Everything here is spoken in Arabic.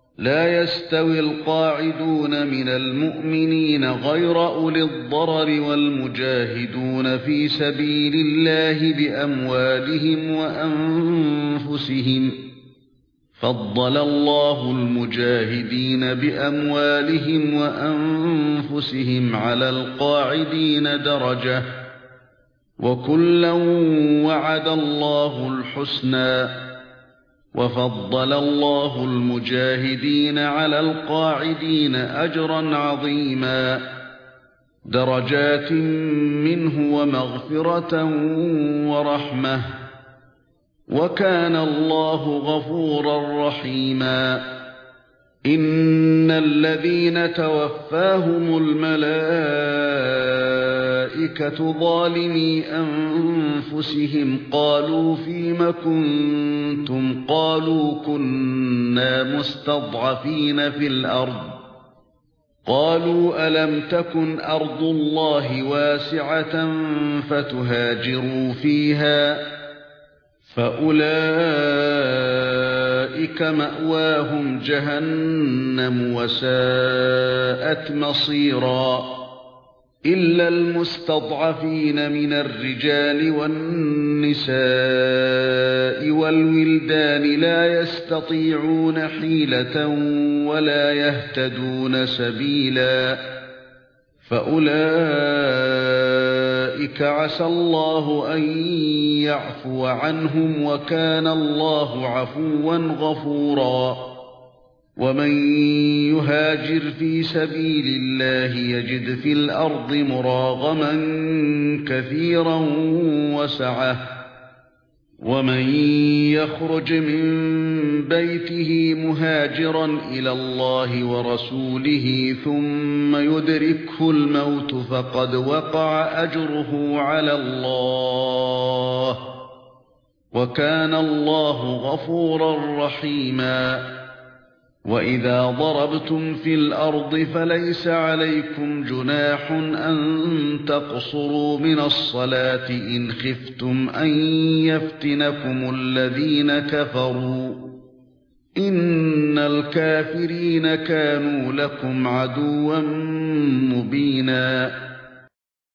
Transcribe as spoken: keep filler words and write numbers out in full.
لا يستوي القاعدون من المؤمنين غير أولي الضرر والمجاهدون في سبيل الله بأموالهم وأنفسهم. فضل الله المجاهدين بأموالهم وأنفسهم على القاعدين درجة، وكلا وعد الله الحسنى. وفضل الله المجاهدين على القاعدين أجرا عظيما، درجات منه ومغفرة ورحمة، وكان الله غفورا رحيما. إن الذين توفاهم الملائكة ظالمي أنفسهم قالوا فيم كنتم؟ قالوا كنا مستضعفين في الأرض. قالوا ألم تكن أرض الله واسعة فتهاجروا فيها؟ فأولئك مأواهم جهنم وساءت مصيرا. إلا المستضعفين من الرجال والنساء والولدان لا يستطيعون حيلة ولا يهتدون سبيلا، فأولئك عسى الله أن يعفو عنهم، وكان الله عفوا غفورا. ومن يهاجر في سبيل الله يجد في الأرض مراغما كثيرا وسعة، ومن يخرج من بيته مهاجرا إلى الله ورسوله ثم يدركه الموت فقد وقع أجره على الله، وكان الله غفورا رحيما. وإذا ضربتم في الأرض فليس عليكم جناح أن تقصروا من الصلاة إن خفتم أن يفتنكم الذين كفروا، إن الكافرين كانوا لكم عدوا مبينا.